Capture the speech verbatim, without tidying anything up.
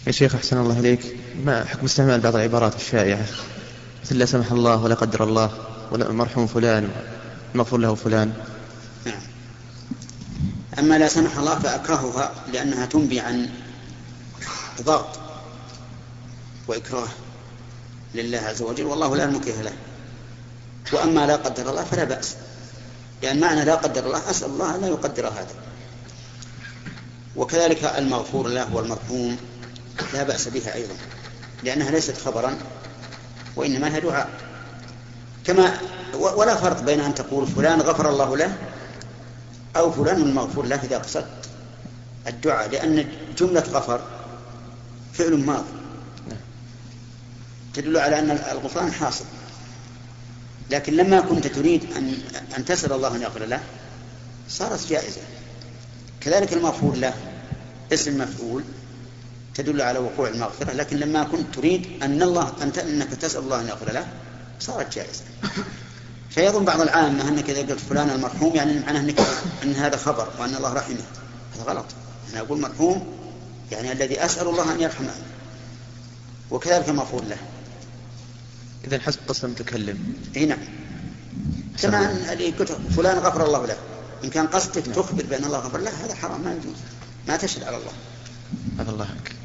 يا شيخ أحسن الله إليك، ما حكم استعمال بعض العبارات الشائعة مثل لا سمح الله ولا قدر الله ولا مرحوم فلان مغفور له فلان؟ نعم. أما لا سمح الله فأكرهها لأنها تنبي عن ضغط وإكراه لله عز وجل، والله لا مكره له. وأما لا قدر الله فلا بأس، لأن معنى لا قدر الله أسأل الله أن لا يقدر هذا. وكذلك المغفور له والمرحوم لا بأس بها أيضا، لأنها ليست خبرا وإنما هي دعاء. كما ولا فرق بين أن تقول فلان غفر الله له أو فلان المغفور له إذا قصدت الدعاء، لأن جملة غفر فعل ماضي تدل على أن الغفران حاصل. لكن لما كنت تريد أن, أن تسأل الله أن يغفر له صارت جائزة. كذلك المغفور له اسم مفعول تدل على وقوع المغفرة، لكن لما كنت تريد أن الله أنت أنك تسأل الله أن يغفر له صارت جائزة. فيظن بعض العامة أنك إذا قلت فلان المرحوم يعني معناه أنك أن هذا خبر وأن الله رحمه. هذا غلط. أنا أقول مرحوم يعني الذي أسأل الله أن يرحمه، وكذلك المغفور له. إذن حسب قصد المتكلم. إيه نعم. كما اللي قلت فلان غفر الله له، إن كان قصدك تخبر بأن الله غفر له هذا حرام، ما يجوز، ما تشهد على الله. عفى الله عنك.